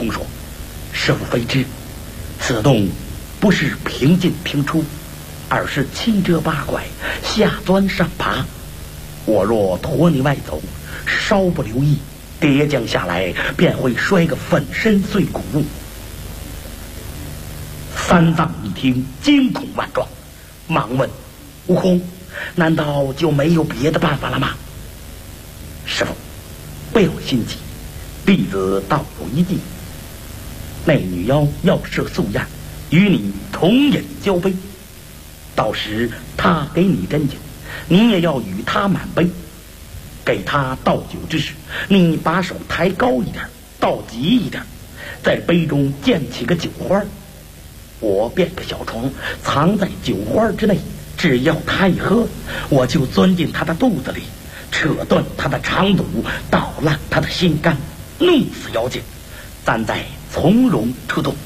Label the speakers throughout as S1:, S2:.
S1: 空说：“师傅非知，此洞不是平进平出，而是七折八拐，下钻上爬。我若驮你外走，稍不留意，跌将下来，便会摔个粉身碎骨。”三藏一听，惊恐万状，忙问：“悟空，难道就没有别的办法了吗？”师傅，不要心急，弟子倒有一计。那女妖要设素宴，与你同饮交杯，到时她给你斟酒，你也要与她满杯。给她倒酒之时，你把手抬高一点，倒急一点，在杯中溅起个酒花，我变个小床，藏在酒花之内，只要她一喝，我就钻进她的肚子里，扯断她的肠肚，捣烂她的心肝，弄死妖精，咱再从容出动。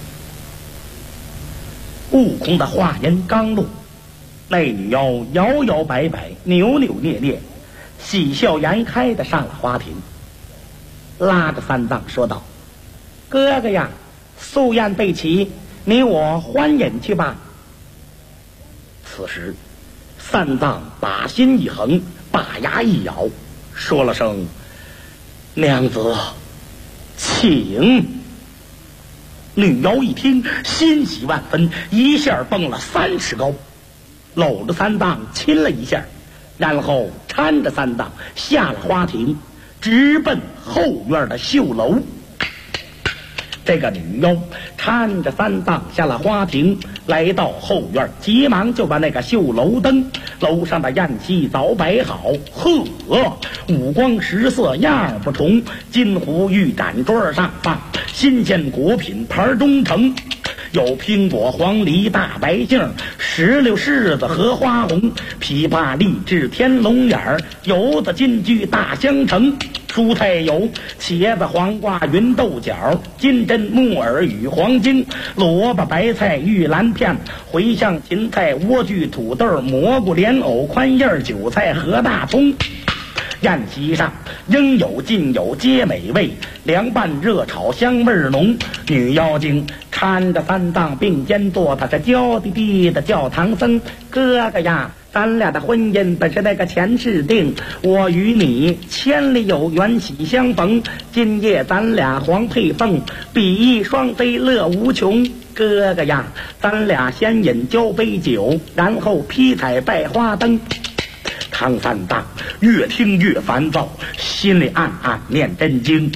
S1: 悟空的话音刚落，那女妖摇摇摆摆，扭扭捏捏，喜笑颜开的上了花亭，拉着三藏说道：“哥哥呀，素宴备齐，你我欢饮去吧。”此时三藏把心一横，把牙一咬，说了声：“娘子请。”女妖一听，欣喜万分，一下蹦了30高，搂着三藏亲了一下，然后搀着三藏下了花亭，直奔后院的绣楼。这个女妖搀着三藏下了花亭，来到后院，急忙就把那个绣楼灯，楼上的宴席早摆好，呵，五光十色样不重，金壶玉盏桌上放，新鲜果品盘中盛，有苹果黄梨大白杏，石榴柿子荷花红，枇杷荔枝天龙眼，柚子金桔大香橙，蔬菜有茄子黄瓜芸豆角，金针木耳与黄精，萝卜白菜玉兰片，茴香芹菜莴苣土豆蘑菇莲藕宽叶韭菜和大葱。宴席上应有尽有皆美味，凉拌热炒香味浓。女妖精搀着三藏并肩坐，他是娇滴滴的叫唐僧：“哥哥呀，咱俩的婚姻本是那个前世定，我与你千里有缘喜相逢，今夜咱俩黄配凤，比翼双飞乐无穷。哥哥呀，咱俩先饮交杯酒，然后披彩拜花灯。”唐三藏越听越烦躁，心里暗暗念真经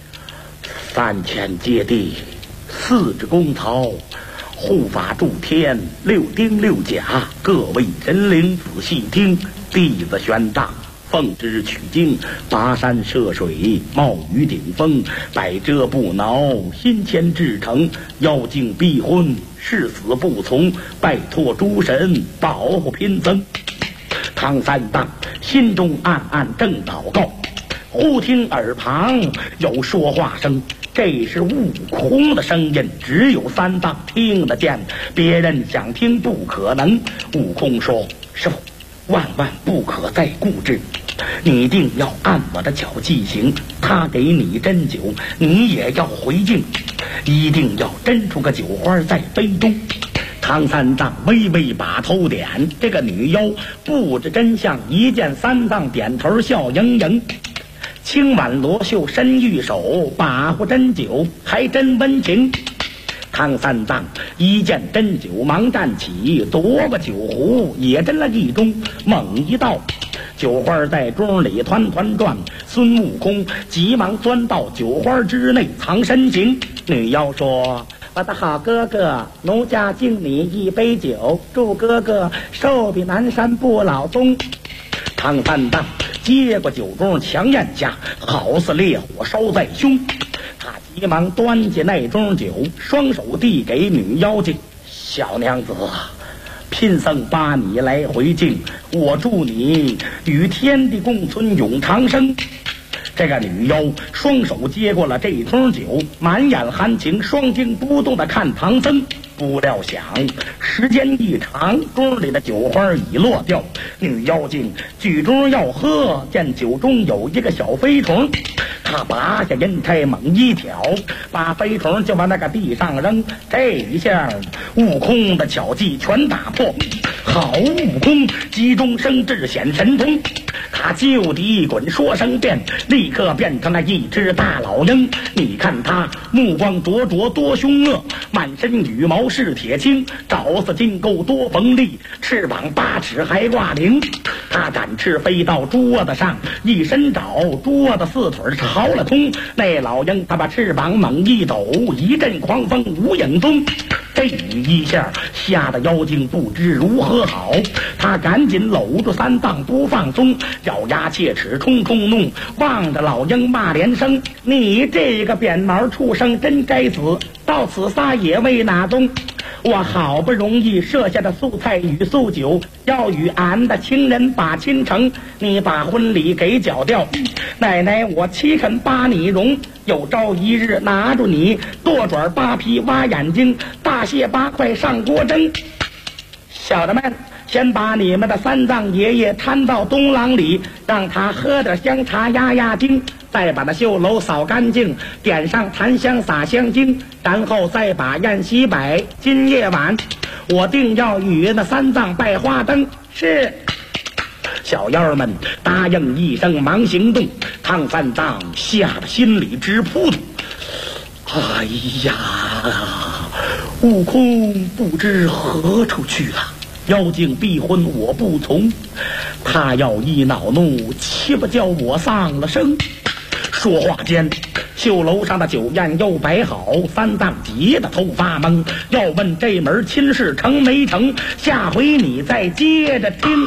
S1: ：“3千接地，4指功曹，护法助天，6丁6甲，各位神灵仔细听，弟子玄奘奉旨取经，跋山涉水，冒雨顶风，百折不挠，心牵至诚，妖精逼婚，誓死不从，拜托诸神保护贫僧。”唐三藏心中暗暗正祷告，忽听耳旁有说话声，这是悟空的声音，只有三藏听得见，别人想听不可能。悟空说：“师父，万万不可再固执，你一定要按我的脚迹行，他给你斟酒，你也要回敬，一定要斟出个酒花在杯中。”唐三藏微微把头点，这个女妖不知真相，一见三藏点头笑盈盈，轻挽罗袖伸玉手，把壶斟酒还真温情。唐三藏一见斟酒，忙站起，夺过酒壶也斟了一盅，猛一倒，酒花在盅里团团转。孙悟空急忙钻到酒花之内藏身形。女妖说：“我的好哥哥，奴家敬你一杯酒，祝哥哥寿比南山不老宗。”唐三藏接过酒盅强咽下，好似烈火烧在胸。他急忙端起那盅酒，双手递给女妖精：“小娘子，贫僧把你来回敬，我祝你与天地共存永长生。”这个女妖双手接过了这盅酒，满眼含情，双睛不动地看唐僧。不料想时间一长，盅里的酒花已落掉。女妖精举盅要喝，见酒中有一个小飞虫，她他拔下银钗猛一挑，把飞虫就往那个地上扔。这一下悟空的巧计全打破，好悟空急中生智显神通，他就地一滚说声变，立刻变成了一只大老鹰。你看他目光灼灼多凶恶，满身羽毛是铁青，爪子金钩多锋利，翅膀8尺还挂铃。他展翅飞到猪窝子上，一伸爪，猪窝子4腿朝了通。那老鹰他把翅膀猛一抖，一阵狂风无影踪。这一下吓得妖精不知如何好，他赶紧搂住三藏不放松，咬牙切齿冲冲怒，望着老鹰骂连声：你这个扁毛畜生真该死，到此仨也为哪宗？我好不容易设下的素菜与素酒，要与俺的情人把亲成，你把婚礼给搅掉。奶奶我岂肯扒你容，有朝一日拿住你，剁爪扒皮挖眼睛，大卸8块上锅蒸。小的们，先把你们的三藏爷爷搀到东廊里，让他喝点香茶压压惊，再把那绣楼扫干净，点上檀香撒香精，然后再把宴席摆。今夜晚我定要与那三藏拜花灯。是。小妖儿们答应一声，忙行动。唐三藏吓得心里直扑突。哎呀，悟空不知何处去了，妖精逼婚我不从，他要一恼怒，岂不叫我丧了生？说话间，绣楼上的酒宴又摆好，三藏急得头发懵，要问这门亲事成没成，下回你再接着听。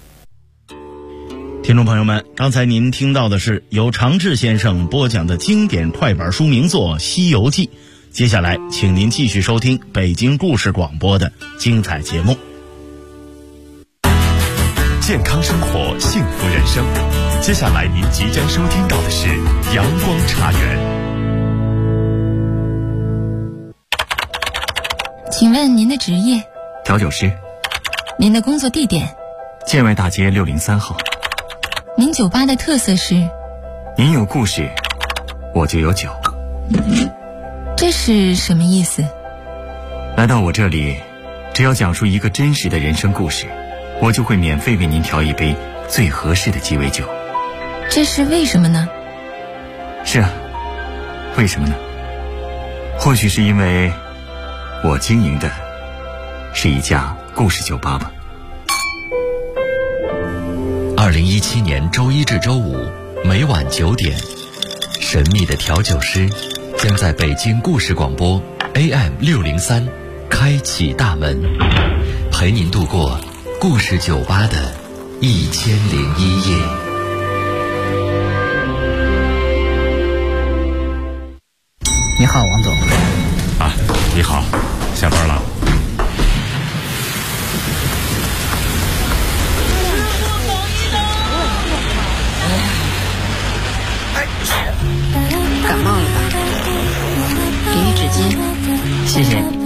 S2: 听众朋友们，刚才您听到的是由常志先生播讲的经典快板书名作《西游记》，接下来请您继续收听北京故事广播的精彩节目。
S3: 健康生活，幸福人生。接下来您即将收听到的是阳光茶园。
S4: 请问您的职业？
S5: 调酒师。
S4: 您的工作地点？
S5: 建外大街603号。
S4: 您酒吧的特色是？
S5: 您有故事，我就有酒。
S4: 这是什么意思？
S5: 来到我这里，只要讲述一个真实的人生故事，我就会免费为您调一杯最合适的鸡尾酒。
S4: 这是为什么呢？
S5: 是啊，为什么呢？或许是因为我经营的是一家故事酒吧吧。
S3: 2017年周一至周五每晚9点，神秘的调酒师将在北京故事广播 AM603开启大门，陪您度过故事酒吧的1001夜。
S6: 你好，王总。
S3: 啊，你好，下班了。
S6: 感冒了吧？给你纸巾。谢谢。